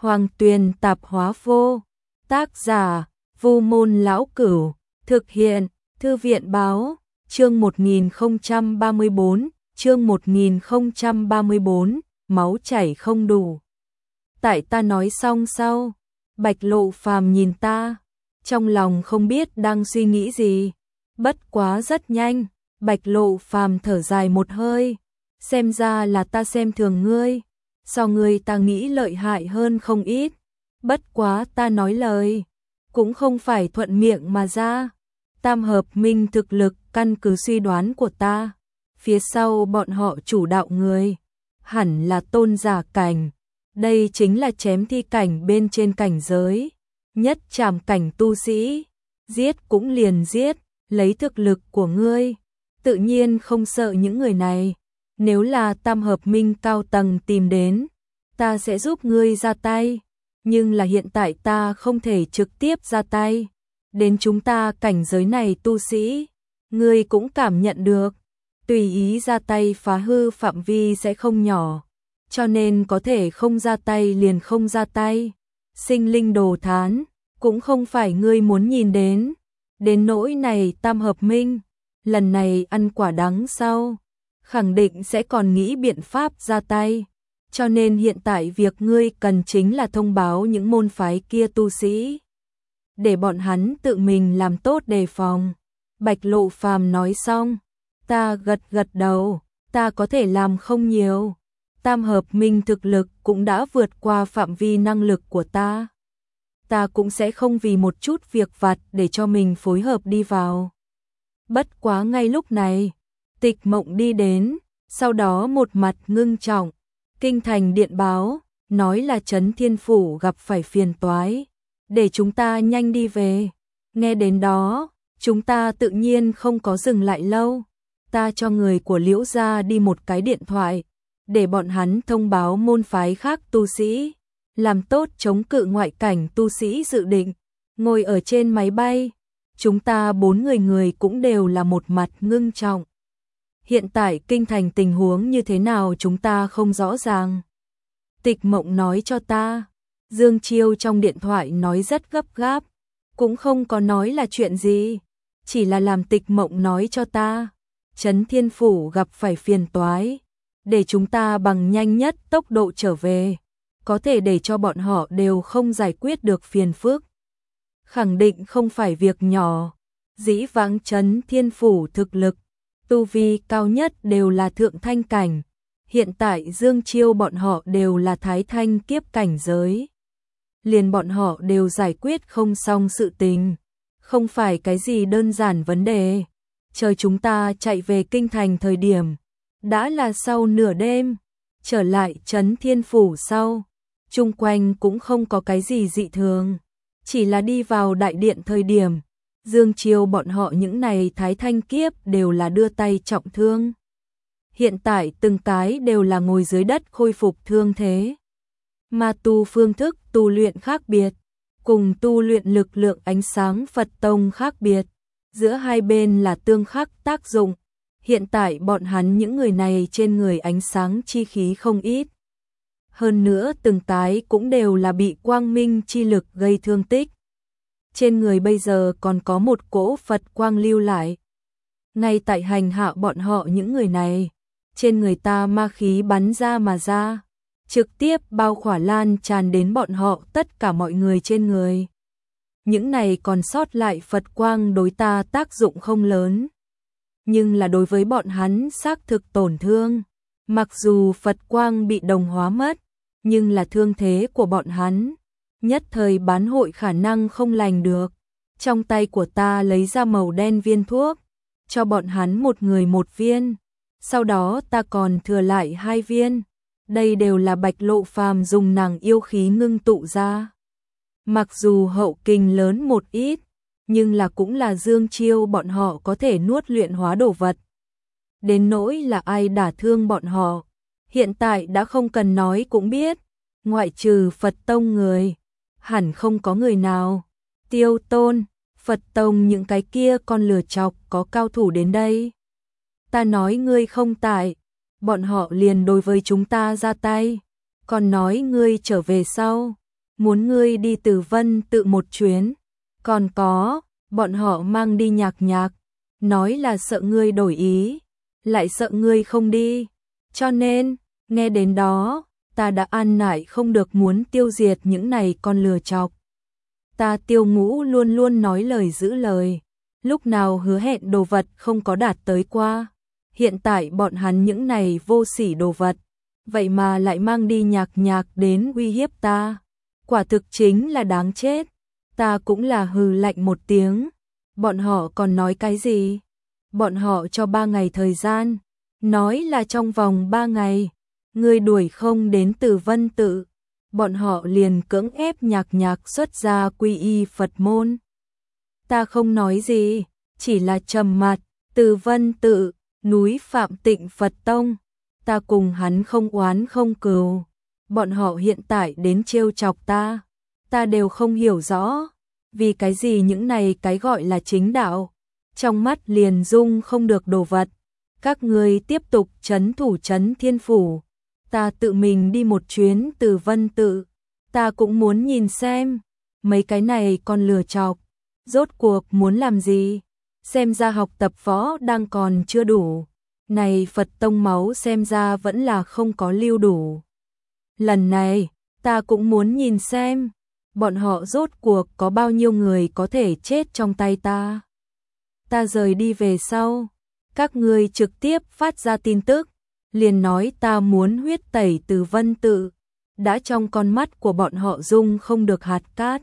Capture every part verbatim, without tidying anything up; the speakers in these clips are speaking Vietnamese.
Hoàng Tuyền Tạp Hóa Vô. Tác giả: Vu Môn Lão Cửu. Thực hiện: Thư viện Báo. Chương một nghìn không trăm ba mươi bốn, chương một nghìn không trăm ba mươi bốn, máu chảy không đủ. Tại ta nói xong sau, Bạch Lộ Phàm nhìn ta, trong lòng không biết đang suy nghĩ gì. Bất quá rất nhanh, Bạch Lộ Phàm thở dài một hơi, xem ra là ta xem thường ngươi, so ngươi ta nghĩ lợi hại hơn không ít. Bất quá ta nói lời, cũng không phải thuận miệng mà ra. Tam hợp minh thực lực căn cứ suy đoán của ta, phía sau bọn họ chủ đạo người, hẳn là tôn giả cảnh. Đây chính là chém thi cảnh bên trên cảnh giới, nhất trảm cảnh tu sĩ, giết cũng liền giết, lấy thực lực của ngươi, tự nhiên không sợ những người này. Nếu là tam hợp minh cao tầng tìm đến, ta sẽ giúp ngươi ra tay, nhưng là hiện tại ta không thể trực tiếp ra tay. Đến chúng ta cảnh giới này tu sĩ, ngươi cũng cảm nhận được, tùy ý ra tay phá hư phạm vi sẽ không nhỏ, cho nên có thể không ra tay liền không ra tay. Sinh linh đồ thán, cũng không phải ngươi muốn nhìn đến. Đến nỗi này tam hợp minh, lần này ăn quả đắng sau, khẳng định sẽ còn nghĩ biện pháp ra tay. Cho nên hiện tại việc ngươi cần chính là thông báo những môn phái kia tu sĩ, để bọn hắn tự mình làm tốt đề phòng. Bạch Lộ Phàm nói xong, ta gật gật đầu, ta có thể làm không nhiều. Tam hợp minh thực lực cũng đã vượt qua phạm vi năng lực của ta. Ta cũng sẽ không vì một chút việc vặt để cho mình phối hợp đi vào. Bất quá ngay lúc này, Tịch Mộng đi đến, sau đó một mặt ngưng trọng. Kinh thành điện báo, nói là Trấn Thiên Phủ gặp phải phiền toái, để chúng ta nhanh đi về. Nghe đến đó, chúng ta tự nhiên không có dừng lại lâu. Ta cho người của Liễu gia đi một cái điện thoại, để bọn hắn thông báo môn phái khác tu sĩ, làm tốt chống cự ngoại cảnh tu sĩ dự định. Ngồi ở trên máy bay, chúng ta bốn người người cũng đều là một mặt ngưng trọng. Hiện tại kinh thành tình huống như thế nào chúng ta không rõ ràng. Tịch Mộng nói cho ta. Dương Chiêu trong điện thoại nói rất gấp gáp, cũng không có nói là chuyện gì, chỉ là làm Tịch Mộng nói cho ta. Trấn Thiên Phủ gặp phải phiền toái, để chúng ta bằng nhanh nhất tốc độ trở về, có thể để cho bọn họ đều không giải quyết được phiền phức. Khẳng định không phải việc nhỏ. Dĩ vãng Trấn Thiên Phủ thực lực, tu vi cao nhất đều là thượng thanh cảnh, hiện tại Dương Chiêu bọn họ đều là thái thanh kiếp cảnh giới. Liền bọn họ đều giải quyết không xong sự tình, không phải cái gì đơn giản vấn đề. Chờ chúng ta chạy về kinh thành thời điểm, đã là sau nửa đêm. Trở lại Trấn Thiên Phủ sau, chung quanh cũng không có cái gì dị thường, chỉ là đi vào đại điện thời điểm, Dương Chiêu bọn họ những này thái thanh kiếp đều là đưa tay trọng thương. Hiện tại từng cái đều là ngồi dưới đất khôi phục thương thế. Ma tu phương thức tu luyện khác biệt, cùng tu luyện lực lượng ánh sáng Phật tông khác biệt, giữa hai bên là tương khắc tác dụng. Hiện tại bọn hắn những người này trên người ánh sáng chi khí không ít. Hơn nữa từng cái cũng đều là bị quang minh chi lực gây thương tích. Trên người bây giờ còn có một cỗ Phật quang lưu lại. Ngay tại hành hạ bọn họ những người này, trên người ta ma khí bắn ra mà ra, trực tiếp bao khỏa lan tràn đến bọn họ tất cả mọi người trên người. Những này còn sót lại Phật quang đối ta tác dụng không lớn, nhưng là đối với bọn hắn xác thực tổn thương. Mặc dù Phật quang bị đồng hóa mất, nhưng là thương thế của bọn hắn nhất thời bán hội khả năng không lành được. Trong tay của ta lấy ra màu đen viên thuốc, cho bọn hắn một người một viên, sau đó ta còn thừa lại hai viên. Đây đều là Bạch Lộ Phàm dùng nàng yêu khí ngưng tụ ra. Mặc dù hậu kình lớn một ít, nhưng là cũng là Dương Chiêu bọn họ có thể nuốt luyện hóa đồ vật. Đến nỗi là ai đả thương bọn họ, hiện tại đã không cần nói cũng biết, ngoại trừ Phật tông người, hẳn không có người nào. Tiêu Tôn, Phật tông những cái kia con lừa chọc có cao thủ đến đây. Ta nói ngươi không tại, bọn họ liền đối với chúng ta ra tay, còn nói ngươi trở về sau, muốn ngươi đi Tử Vân Tự một chuyến, còn có, bọn họ mang đi Nhạc Nhạc, nói là sợ ngươi đổi ý, lại sợ ngươi không đi, cho nên, nghe đến đó, ta đã an nại không được muốn tiêu diệt những này con lừa chọc. Ta Tiêu Ngũ luôn luôn nói lời giữ lời, lúc nào hứa hẹn đồ vật không có đạt tới qua, hiện tại bọn hắn những này vô sỉ đồ vật, vậy mà lại mang đi Nhạc Nhạc đến uy hiếp ta, quả thực chính là đáng chết. Ta cũng là hừ lạnh một tiếng, bọn họ còn nói cái gì? Bọn họ cho ba ngày thời gian, nói là trong vòng ba ngày, ngươi đuổi không đến Tử Vân Tự, bọn họ liền cưỡng ép Nhạc Nhạc xuất ra quy y Phật môn. Ta không nói gì, chỉ là trầm mặt. Tử Vân Tự, núi Phạm Tịnh Phật Tông, ta cùng hắn không oán không cừu, bọn họ hiện tại đến trêu chọc ta, ta đều không hiểu rõ, vì cái gì những này cái gọi là chính đạo, trong mắt liền dung không được đồ vật. Các ngươi tiếp tục trấn thủ trấn Thiên Phủ, ta tự mình đi một chuyến Tử Vân Tự, ta cũng muốn nhìn xem, mấy cái này còn lừa chọc, rốt cuộc muốn làm gì, xem ra học tập võ đang còn chưa đủ, này Phật tông máu xem ra vẫn là không có lưu đủ. Lần này, ta cũng muốn nhìn xem, bọn họ rốt cuộc có bao nhiêu người có thể chết trong tay ta. Ta rời đi về sau, các ngươi trực tiếp phát ra tin tức, liền nói ta muốn huyết tẩy Tử Vân Tự, đã trong con mắt của bọn họ dung không được hạt cát.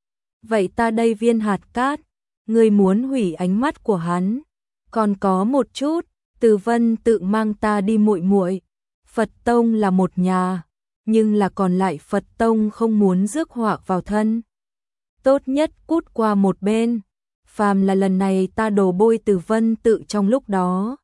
Vậy ta đây viên hạt cát, ngươi muốn hủy ánh mắt của hắn, còn có một chút, Tử Vân Tự mang ta đi muội muội, Phật tông là một nhà, nhưng là còn lại Phật tông không muốn rước họa vào thân. Tốt nhất cút qua một bên, phàm là lần này ta đổ bôi Tử Vân Tự trong lúc đó,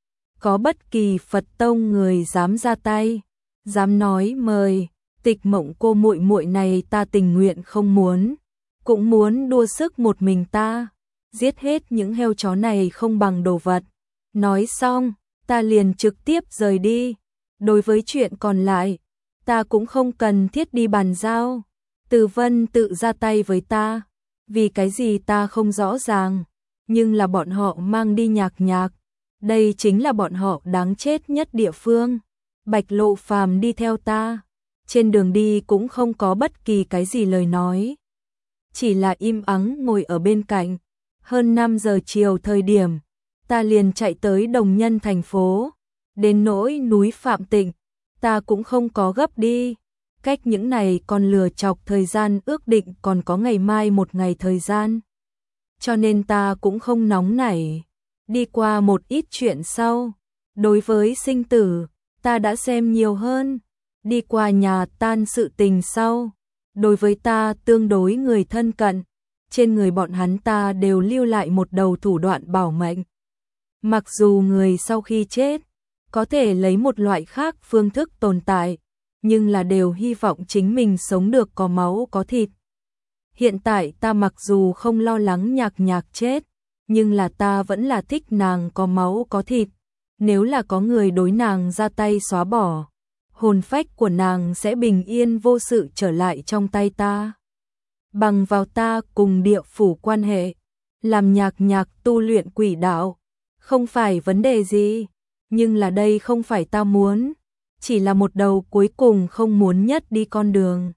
có bất kỳ Phật tông người dám ra tay, dám nói mời, Tịch Mộng cô muội muội này ta tình nguyện không muốn, cũng muốn đua sức một mình ta, giết hết những heo chó này không bằng đồ vật. Nói xong, ta liền trực tiếp rời đi. Đối với chuyện còn lại, ta cũng không cần thiết đi bàn giao. Tử Vân Tự ra tay với ta, vì cái gì ta không rõ ràng, nhưng là bọn họ mang đi Nhạc Nhạc, đây chính là bọn họ đáng chết nhất địa phương. Bạch Lộ Phàm đi theo ta, trên đường đi cũng không có bất kỳ cái gì lời nói, chỉ là im ắng ngồi ở bên cạnh. Hơn năm giờ chiều thời điểm, ta liền chạy tới Đồng Nhân thành phố, đến nỗi núi Phạm Tịnh, ta cũng không có gấp đi, cách những này còn lừa chọc thời gian ước định còn có ngày mai một ngày thời gian, cho nên ta cũng không nóng nảy. Đi qua một ít chuyện sau, đối với sinh tử, ta đã xem nhiều hơn, đi qua nhà tan sự tình sau, đối với ta tương đối người thân cận, trên người bọn hắn ta đều lưu lại một đầu thủ đoạn bảo mệnh. Mặc dù người sau khi chết, có thể lấy một loại khác phương thức tồn tại, nhưng là đều hy vọng chính mình sống được có máu có thịt. Hiện tại ta mặc dù không lo lắng Nhạc Nhạc chết, nhưng là ta vẫn là thích nàng có máu có thịt. Nếu là có người đối nàng ra tay xóa bỏ, hồn phách của nàng sẽ bình yên vô sự trở lại trong tay ta. Bằng vào ta cùng địa phủ quan hệ, làm Nhạc Nhạc tu luyện quỷ đạo, không phải vấn đề gì, nhưng là đây không phải ta muốn, chỉ là một đầu cuối cùng không muốn nhất đi con đường.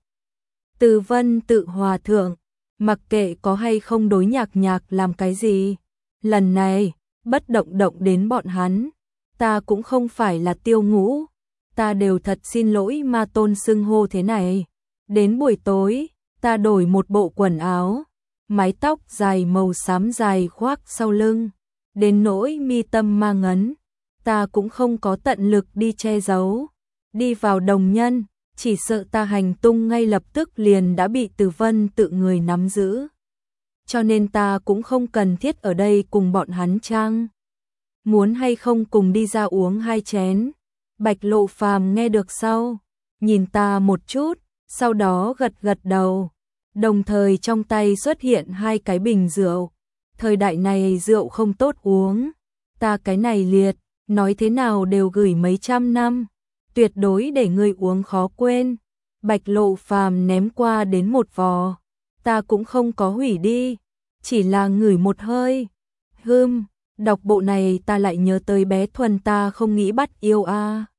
Tử Vân Tự hòa thượng, mặc kệ có hay không đối Nhạc Nhạc làm cái gì, lần này, bất động động đến bọn hắn, ta cũng không phải là Tiêu Ngũ, ta đều thật xin lỗi ma tôn xưng hô thế này. Đến buổi tối, ta đổi một bộ quần áo, mái tóc dài màu xám dài khoác sau lưng, đến nỗi mi tâm ma ngấn, ta cũng không có tận lực đi che giấu. Đi vào Đồng Nhân, chỉ sợ ta hành tung ngay lập tức liền đã bị Tử Vân Tự người nắm giữ. Cho nên ta cũng không cần thiết ở đây cùng bọn hắn trang. Muốn hay không cùng đi ra uống hai chén. Bạch Lộ Phàm nghe được sau, nhìn ta một chút, sau đó gật gật đầu. Đồng thời trong tay xuất hiện hai cái bình rượu. Thời đại này rượu không tốt uống. Ta cái này liệt, nói thế nào đều gửi mấy trăm năm. Tuyệt đối để ngươi uống khó quên. Bạch Lộ Phàm ném qua đến một vò. Ta cũng không có hủy đi, chỉ là ngửi một hơi. Hừm, đọc bộ này ta lại nhớ tới bé Thuần ta không nghĩ bắt yêu a. À.